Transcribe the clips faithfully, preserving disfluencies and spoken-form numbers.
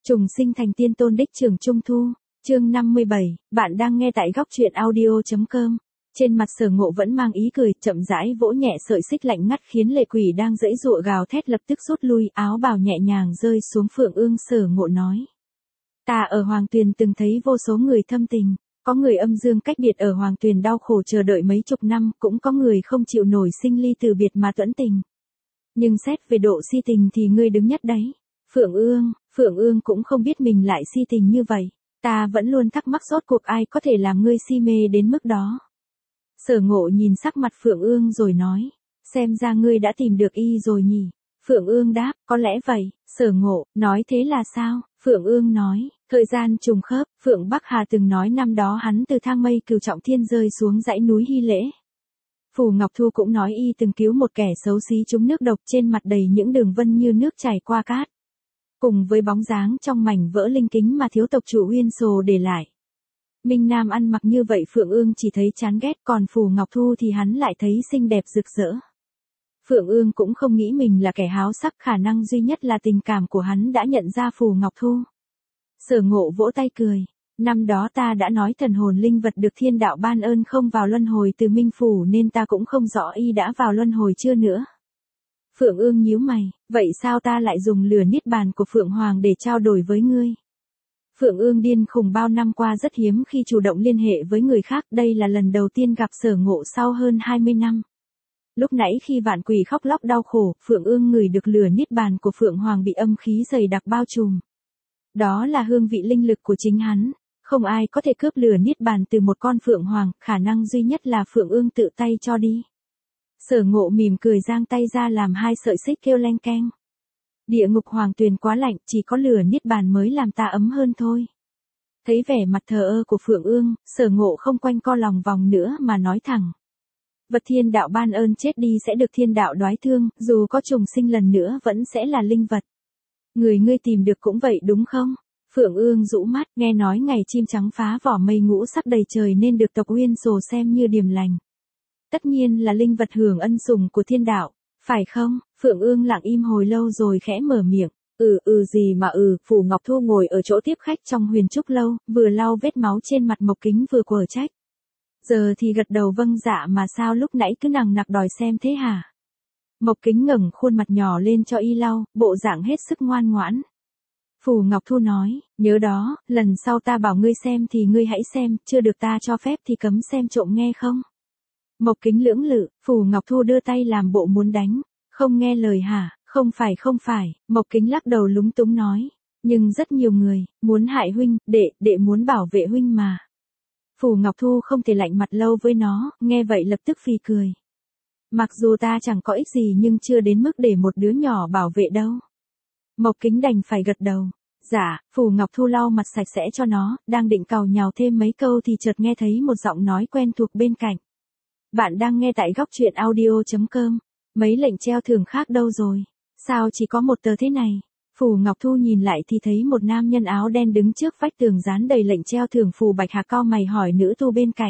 Trùng sinh thành tiên tôn đích trường Trung Thu, chương năm mươi bảy, bạn đang nghe tại góc truyện audio.com. Trên mặt Sở Ngộ vẫn mang ý cười, chậm rãi vỗ nhẹ sợi xích lạnh ngắt khiến lệ quỷ đang giãy giụa gào thét lập tức rút lui, áo bào nhẹ nhàng rơi xuống Phượng Ương. Sở Ngộ nói: Ta ở Hoàng Tuyền từng thấy vô số người thâm tình, có người âm dương cách biệt ở Hoàng Tuyền đau khổ chờ đợi mấy chục năm, cũng có người không chịu nổi sinh ly từ biệt mà tuẫn tình. Nhưng xét về độ si tình thì ngươi đứng nhất đấy. Phượng Ương, Phượng Ương cũng không biết mình lại si tình như vậy. Ta vẫn luôn thắc mắc rốt cuộc ai có thể làm ngươi si mê đến mức đó. Sở Ngộ nhìn sắc mặt Phượng Ương rồi nói: Xem ra ngươi đã tìm được y rồi nhỉ. Phượng Ương đáp: Có lẽ vậy. Sở Ngộ nói: Thế là sao? Phượng Ương nói: Thời gian trùng khớp, Phượng Bắc Hà từng nói năm đó hắn từ thang mây Cửu Trọng Thiên rơi xuống dãy núi Hy Lễ. Phù Ngọc Thu cũng nói y từng cứu một kẻ xấu xí trúng nước độc, trên mặt đầy những đường vân như nước chảy qua cát. Cùng với bóng dáng trong mảnh vỡ linh kính mà thiếu tộc chủ Uyên Sồ để lại. Minh Nam ăn mặc như vậy Phượng Ương chỉ thấy chán ghét, còn Phù Ngọc Thu thì hắn lại thấy xinh đẹp rực rỡ. Phượng Ương cũng không nghĩ mình là kẻ háo sắc, khả năng duy nhất là tình cảm của hắn đã nhận ra Phù Ngọc Thu. Sở Ngộ vỗ tay cười: Năm đó ta đã nói thần hồn linh vật được thiên đạo ban ơn không vào luân hồi từ Minh Phủ, nên ta cũng không rõ y đã vào luân hồi chưa nữa. Phượng Ương nhíu mày: Vậy sao ta lại dùng lửa niết bàn của Phượng Hoàng để trao đổi với ngươi? Phượng Ương điên khùng bao năm qua rất hiếm khi chủ động liên hệ với người khác, đây là lần đầu tiên gặp Sở Ngộ sau hơn hai mươi năm. Lúc nãy khi vạn quỷ khóc lóc đau khổ, Phượng Ương ngửi được lửa niết bàn của Phượng Hoàng bị âm khí dày đặc bao trùm. Đó là hương vị linh lực của chính hắn, không ai có thể cướp lửa niết bàn từ một con Phượng Hoàng, khả năng duy nhất là Phượng Ương tự tay cho đi. Sở Ngộ mỉm cười giang tay ra làm hai sợi xích kêu leng keng. Địa ngục Hoàng Tuyền quá lạnh, chỉ có lửa niết bàn mới làm ta ấm hơn thôi. Thấy vẻ mặt thờ ơ của Phượng Ương, Sở Ngộ không quanh co lòng vòng nữa mà nói thẳng: Vật thiên đạo ban ơn chết đi sẽ được thiên đạo đoái thương, dù có trùng sinh lần nữa vẫn sẽ là linh vật. Người ngươi tìm được cũng vậy đúng không? Phượng Ương rũ mắt, nghe nói ngày chim trắng phá vỏ mây ngũ sắc đầy trời nên được tộc Uyên Sồ xem như điềm lành. Tất nhiên là linh vật hưởng ân sủng của thiên đạo, phải không? Phượng Ương lặng im hồi lâu rồi khẽ mở miệng: Ừ ừ gì mà ừ. Phù Ngọc Thu ngồi ở chỗ tiếp khách trong Huyền Trúc lâu, vừa lau vết máu trên mặt Mộc Kính vừa quở trách. Giờ thì gật đầu vâng dạ, mà sao lúc nãy cứ nằng nặc đòi xem thế hả? Mộc Kính ngẩng khuôn mặt nhỏ lên cho y lau, bộ dạng hết sức ngoan ngoãn. Phù Ngọc Thu nói: Nhớ đó, lần sau ta bảo ngươi xem thì ngươi hãy xem, chưa được ta cho phép thì cấm xem trộm nghe không? Mộc Kính lưỡng lự, Phù Ngọc Thu đưa tay làm bộ muốn đánh. Không nghe lời hả? Không phải không phải, Mộc Kính lắc đầu lúng túng nói. Nhưng rất nhiều người, muốn hại huynh, đệ, đệ muốn bảo vệ huynh mà. Phù Ngọc Thu không thể lạnh mặt lâu với nó, nghe vậy lập tức phì cười. Mặc dù ta chẳng có ích gì nhưng chưa đến mức để một đứa nhỏ bảo vệ đâu. Mộc Kính đành phải gật đầu. Dạ. Phù Ngọc Thu lau mặt sạch sẽ cho nó, đang định càu nhàu thêm mấy câu thì chợt nghe thấy một giọng nói quen thuộc bên cạnh. Bạn đang nghe tại góc truyện audio.com. Mấy lệnh treo thưởng khác đâu rồi? Sao chỉ có một tờ thế này? Phù Ngọc Thu nhìn lại thì thấy một nam nhân áo đen đứng trước vách tường dán đầy lệnh treo thưởng. Phù Bạch Hà cau mày hỏi nữ tu bên cạnh.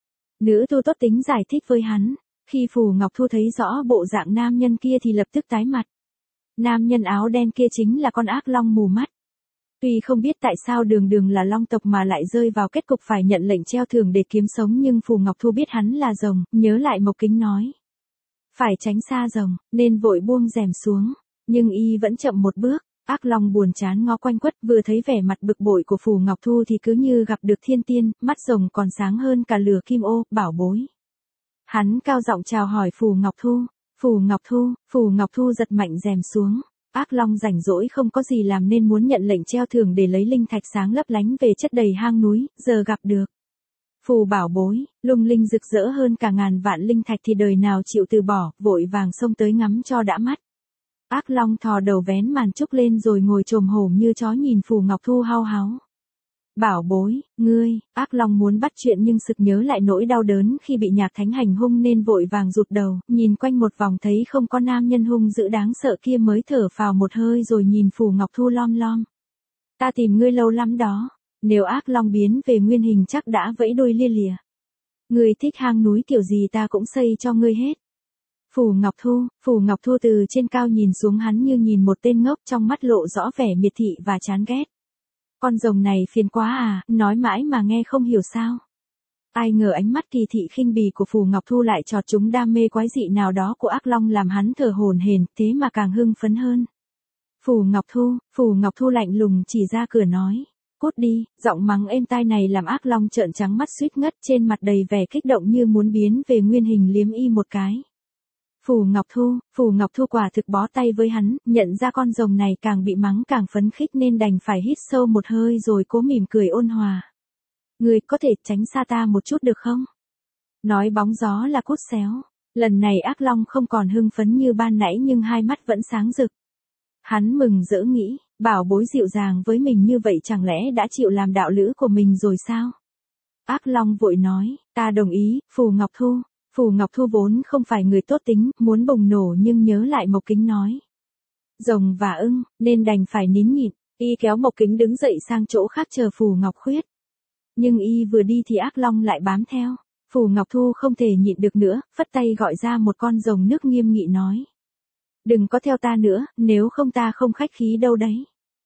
Nữ tu tốt tính giải thích với hắn. Khi Phù Ngọc Thu thấy rõ bộ dạng nam nhân kia thì lập tức tái mặt. Nam nhân áo đen kia chính là con ác long mù mắt. Tuy không biết tại sao đường đường là long tộc mà lại rơi vào kết cục phải nhận lệnh treo thưởng để kiếm sống, nhưng Phù Ngọc Thu biết hắn là rồng, nhớ lại Mộc Kính nói. Phải tránh xa rồng, nên vội buông rèm xuống. Nhưng y vẫn chậm một bước, ác long buồn chán ngó quanh quất, vừa thấy vẻ mặt bực bội của Phù Ngọc Thu thì cứ như gặp được thiên tiên, mắt rồng còn sáng hơn cả lửa kim ô, bảo bối. Hắn cao giọng chào hỏi Phù Ngọc Thu. Phù Ngọc Thu, Phù Ngọc Thu giật mạnh rèm xuống. Ác long rảnh rỗi không có gì làm nên muốn nhận lệnh treo thưởng để lấy linh thạch sáng lấp lánh về chất đầy hang núi, giờ gặp được. Phù bảo bối, lung linh rực rỡ hơn cả ngàn vạn linh thạch thì đời nào chịu từ bỏ, vội vàng xông tới ngắm cho đã mắt. Ác long thò đầu vén màn trúc lên rồi ngồi chồm hổm như chó nhìn Phù Ngọc Thu hao háo. Bảo bối, ngươi. Ác long muốn bắt chuyện nhưng sực nhớ lại nỗi đau đớn khi bị Nhạc Thánh hành hung nên vội vàng rụt đầu, nhìn quanh một vòng thấy không có nam nhân hung dữ đáng sợ kia mới thở phào một hơi rồi nhìn Phù Ngọc Thu lom lom. Ta tìm ngươi lâu lắm đó, nếu ác long biến về nguyên hình chắc đã vẫy đuôi lia lìa. Ngươi thích hang núi kiểu gì ta cũng xây cho ngươi hết. Phù Ngọc Thu, Phù Ngọc Thu từ trên cao nhìn xuống hắn như nhìn một tên ngốc, trong mắt lộ rõ vẻ miệt thị và chán ghét. Con rồng này phiền quá à, nói mãi mà nghe không hiểu sao. Ai ngờ ánh mắt kỳ thị khinh bỉ của Phù Ngọc Thu lại chọt trúng đam mê quái dị nào đó của ác long làm hắn thở hổn hển, thế mà càng hưng phấn hơn. Phù Ngọc Thu, Phù Ngọc Thu lạnh lùng chỉ ra cửa nói. Cút đi, giọng mắng êm tai này làm ác long trợn trắng mắt suýt ngất, trên mặt đầy vẻ kích động như muốn biến về nguyên hình liếm y một cái. Phù Ngọc Thu, Phù Ngọc Thu quả thực bó tay với hắn, nhận ra con rồng này càng bị mắng càng phấn khích nên đành phải hít sâu một hơi rồi cố mỉm cười ôn hòa. Ngươi có thể tránh xa ta một chút được không? Nói bóng gió là cút xéo. Lần này ác long không còn hưng phấn như ban nãy nhưng hai mắt vẫn sáng rực. Hắn mừng rỡ nghĩ, bảo bối dịu dàng với mình như vậy chẳng lẽ đã chịu làm đạo lữ của mình rồi sao? Ác long vội nói, ta đồng ý, Phù Ngọc Thu. Phù Ngọc Thu vốn không phải người tốt tính, muốn bùng nổ nhưng nhớ lại Mộc Kính nói. Rồng và ưng, nên đành phải nín nhịn, y kéo Mộc Kính đứng dậy sang chỗ khác chờ Phù Ngọc Khuyết. Nhưng y vừa đi thì ác long lại bám theo. Phù Ngọc Thu không thể nhịn được nữa, phất tay gọi ra một con rồng nước nghiêm nghị nói. Đừng có theo ta nữa, nếu không ta không khách khí đâu đấy.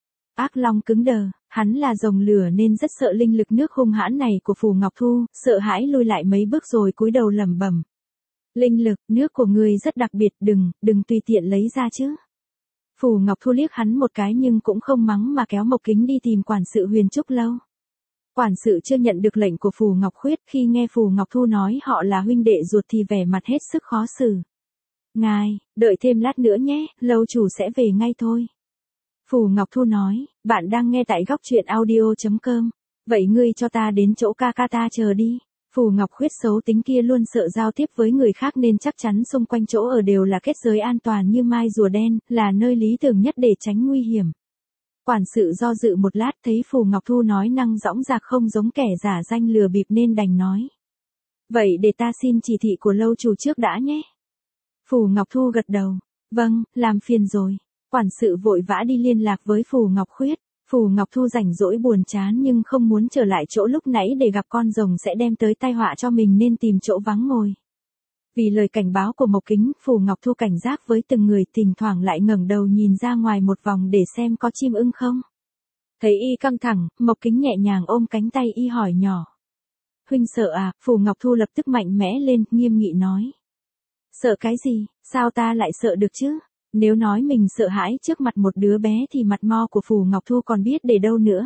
Ác long cứng đờ, hắn là rồng lửa nên rất sợ linh lực nước hung hãn này của Phù Ngọc Thu, sợ hãi lùi lại mấy bước rồi cúi đầu lẩm bẩm. Linh lực, nước của ngươi rất đặc biệt, đừng, đừng tùy tiện lấy ra chứ. Phù Ngọc Thu liếc hắn một cái nhưng cũng không mắng mà kéo Mộc Kính đi tìm quản sự Huyền Trúc Lâu. Quản sự chưa nhận được lệnh của Phù Ngọc Khuyết, khi nghe Phù Ngọc Thu nói họ là huynh đệ ruột thì vẻ mặt hết sức khó xử. Ngài, đợi thêm lát nữa nhé, lâu chủ sẽ về ngay thôi. Phù Ngọc Thu nói, bạn đang nghe tại góc truyện audio chấm com. Vậy ngươi cho ta đến chỗ ca ca ta chờ đi. Phù Ngọc Khuyết xấu tính kia luôn sợ giao tiếp với người khác nên chắc chắn xung quanh chỗ ở đều là kết giới an toàn như mai rùa đen, là nơi lý tưởng nhất để tránh nguy hiểm. Quản sự do dự một lát thấy Phù Ngọc Thu nói năng dõng dạc không giống kẻ giả danh lừa bịp nên đành nói. Vậy để ta xin chỉ thị của lâu chủ trước đã nhé. Phù Ngọc Thu gật đầu. Vâng, làm phiền rồi. Quản sự vội vã đi liên lạc với Phù Ngọc Khuyết. Phù Ngọc Thu rảnh rỗi buồn chán nhưng không muốn trở lại chỗ lúc nãy để gặp con rồng sẽ đem tới tai họa cho mình nên tìm chỗ vắng ngồi. Vì lời cảnh báo của Mộc Kính, Phù Ngọc Thu cảnh giác với từng người, thỉnh thoảng lại ngẩng đầu nhìn ra ngoài một vòng để xem có chim ưng không. Thấy y căng thẳng, Mộc Kính nhẹ nhàng ôm cánh tay y hỏi nhỏ. Huynh sợ à? Phù Ngọc Thu lập tức mạnh mẽ lên, nghiêm nghị nói. Sợ cái gì, sao ta lại sợ được chứ? Nếu nói mình sợ hãi trước mặt một đứa bé thì mặt mo của Phù Ngọc Thu còn biết để đâu nữa.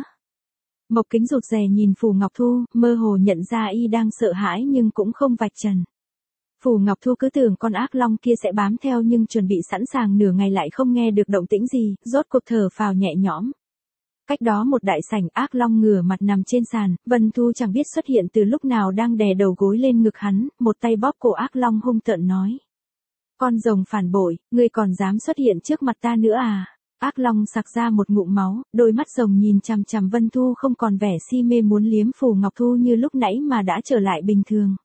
Mộc Kính rụt rè nhìn Phù Ngọc Thu, mơ hồ nhận ra y đang sợ hãi nhưng cũng không vạch trần. Phù Ngọc Thu cứ tưởng con ác long kia sẽ bám theo nhưng chuẩn bị sẵn sàng nửa ngày lại không nghe được động tĩnh gì, rốt cuộc thở phào nhẹ nhõm. Cách đó một đại sảnh, ác long ngửa mặt nằm trên sàn, Vân Thu chẳng biết xuất hiện từ lúc nào đang đè đầu gối lên ngực hắn, một tay bóp cổ ác long hung tợn nói. Con rồng phản bội, ngươi còn dám xuất hiện trước mặt ta nữa à? Ác long sặc ra một ngụm máu, đôi mắt rồng nhìn chằm chằm Vân Thu không còn vẻ si mê muốn liếm Phù Ngọc Thu như lúc nãy mà đã trở lại bình thường.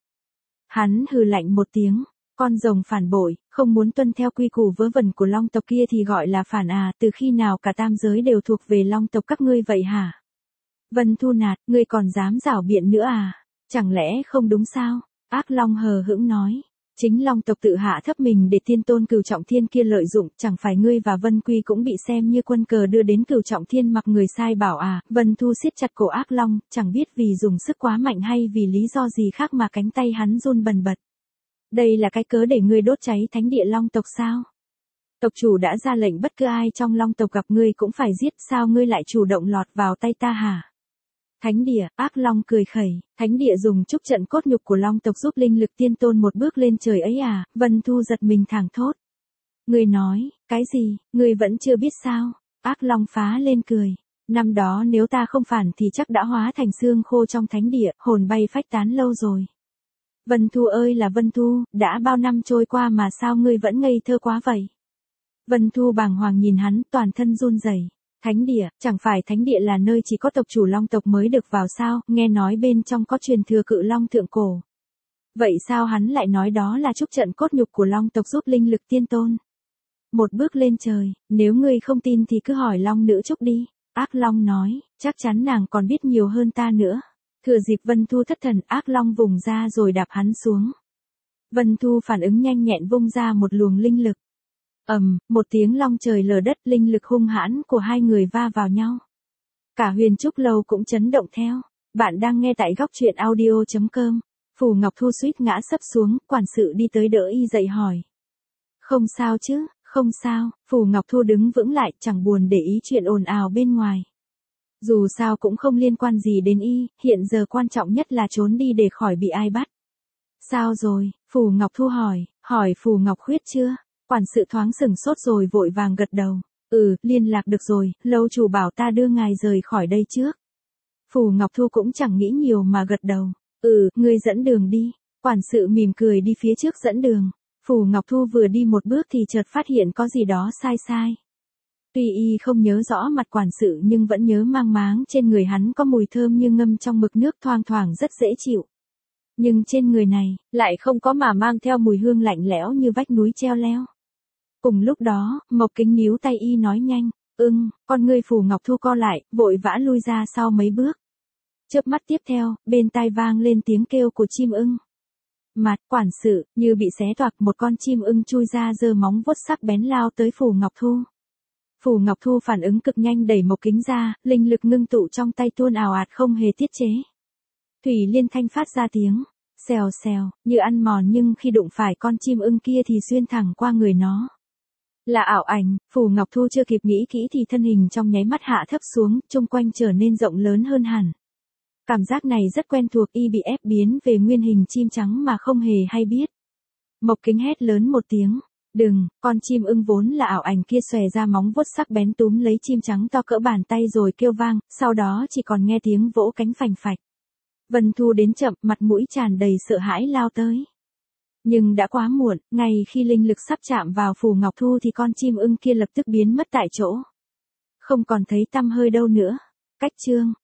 Hắn hừ lạnh một tiếng, con rồng phản bội, không muốn tuân theo quy củ vớ vẩn của long tộc kia thì gọi là phản à, từ khi nào cả tam giới đều thuộc về long tộc các ngươi vậy hả? Vân Thu nạt, ngươi còn dám rảo biện nữa à? Chẳng lẽ không đúng sao? Ác long hờ hững nói. Chính long tộc tự hạ thấp mình để thiên tôn Cửu Trọng Thiên kia lợi dụng, chẳng phải ngươi và Vân Quy cũng bị xem như quân cờ đưa đến Cửu Trọng Thiên mặc người sai bảo à? Vân Thu siết chặt cổ ác long, chẳng biết vì dùng sức quá mạnh hay vì lý do gì khác mà cánh tay hắn run bần bật. Đây là cái cớ để ngươi đốt cháy thánh địa long tộc sao? Tộc chủ đã ra lệnh bất cứ ai trong long tộc gặp ngươi cũng phải giết, sao ngươi lại chủ động lọt vào tay ta hả? Thánh địa, ác long cười khẩy, thánh địa dùng chúc trận cốt nhục của long tộc giúp linh lực tiên tôn một bước lên trời ấy à? Vân Thu giật mình thảng thốt. Ngươi nói, cái gì, ngươi vẫn chưa biết sao? Ác long phá lên cười. Năm đó nếu ta không phản thì chắc đã hóa thành xương khô trong thánh địa, hồn bay phách tán lâu rồi. Vân Thu ơi là Vân Thu, đã bao năm trôi qua mà sao ngươi vẫn ngây thơ quá vậy? Vân Thu bàng hoàng nhìn hắn, toàn thân run rẩy. Thánh địa, chẳng phải thánh địa là nơi chỉ có tộc chủ long tộc mới được vào sao, nghe nói bên trong có truyền thừa cự long thượng cổ. Vậy sao hắn lại nói đó là chúc trận cốt nhục của long tộc giúp linh lực tiên tôn? Một bước lên trời, nếu ngươi không tin thì cứ hỏi long nữ Trúc đi. Ác long nói, chắc chắn nàng còn biết nhiều hơn ta nữa. Thừa dịp Vân Thu thất thần, ác long vùng ra rồi đạp hắn xuống. Vân Thu phản ứng nhanh nhẹn vung ra một luồng linh lực. Ầm, um, một tiếng long trời lở đất, linh lực hung hãn của hai người va vào nhau. Cả Huyền Trúc Lâu cũng chấn động theo. Bạn đang nghe tại góc truyện audio chấm com. Phù Ngọc Thu suýt ngã sấp xuống, quản sự đi tới đỡ y dậy hỏi. Không sao chứ, không sao, Phù Ngọc Thu đứng vững lại, chẳng buồn để ý chuyện ồn ào bên ngoài. Dù sao cũng không liên quan gì đến y, hiện giờ quan trọng nhất là trốn đi để khỏi bị ai bắt. Sao rồi, Phù Ngọc Thu hỏi, hỏi Phù Ngọc Khuyết chưa? Quản sự thoáng sừng sốt rồi vội vàng gật đầu. Ừ, liên lạc được rồi, lâu chủ bảo ta đưa ngài rời khỏi đây trước. Phù Ngọc Thu cũng chẳng nghĩ nhiều mà gật đầu. Ừ, ngươi dẫn đường đi. Quản sự mỉm cười đi phía trước dẫn đường. Phù Ngọc Thu vừa đi một bước thì chợt phát hiện có gì đó sai sai. Tuy y không nhớ rõ mặt quản sự nhưng vẫn nhớ mang máng trên người hắn có mùi thơm như ngâm trong mực nước thoang thoảng rất dễ chịu. Nhưng trên người này, lại không có mà mang theo mùi hương lạnh lẽo như vách núi treo leo. Cùng lúc đó, Mộc Kính níu tay y nói nhanh, ưng, con ngươi Phù Ngọc Thu co lại, vội vã lui ra sau mấy bước. Chớp mắt tiếp theo, bên tai vang lên tiếng kêu của chim ưng. Mặt quản sự, như bị xé toạc, một con chim ưng chui ra giơ móng vuốt sắc bén lao tới Phù Ngọc Thu. Phù Ngọc Thu phản ứng cực nhanh đẩy Mộc Kính ra, linh lực ngưng tụ trong tay tuôn ào ạt không hề tiết chế. Thủy Liên Thanh phát ra tiếng, xèo xèo, như ăn mòn nhưng khi đụng phải con chim ưng kia thì xuyên thẳng qua người nó. Là ảo ảnh, Phù Ngọc Thu chưa kịp nghĩ kỹ thì thân hình trong nháy mắt hạ thấp xuống, chung quanh trở nên rộng lớn hơn hẳn. Cảm giác này rất quen thuộc, y bị ép biến về nguyên hình chim trắng mà không hề hay biết. Mộc Kính hét lớn một tiếng. Đừng, con chim ưng vốn là ảo ảnh kia xòe ra móng vuốt sắc bén túm lấy chim trắng to cỡ bàn tay rồi kêu vang, sau đó chỉ còn nghe tiếng vỗ cánh phành phạch. Vân Thu đến chậm, mặt mũi tràn đầy sợ hãi lao tới. Nhưng đã quá muộn, ngay khi linh lực sắp chạm vào Phù Ngọc Thu thì con chim ưng kia lập tức biến mất tại chỗ. Không còn thấy tăm hơi đâu nữa. Cách chương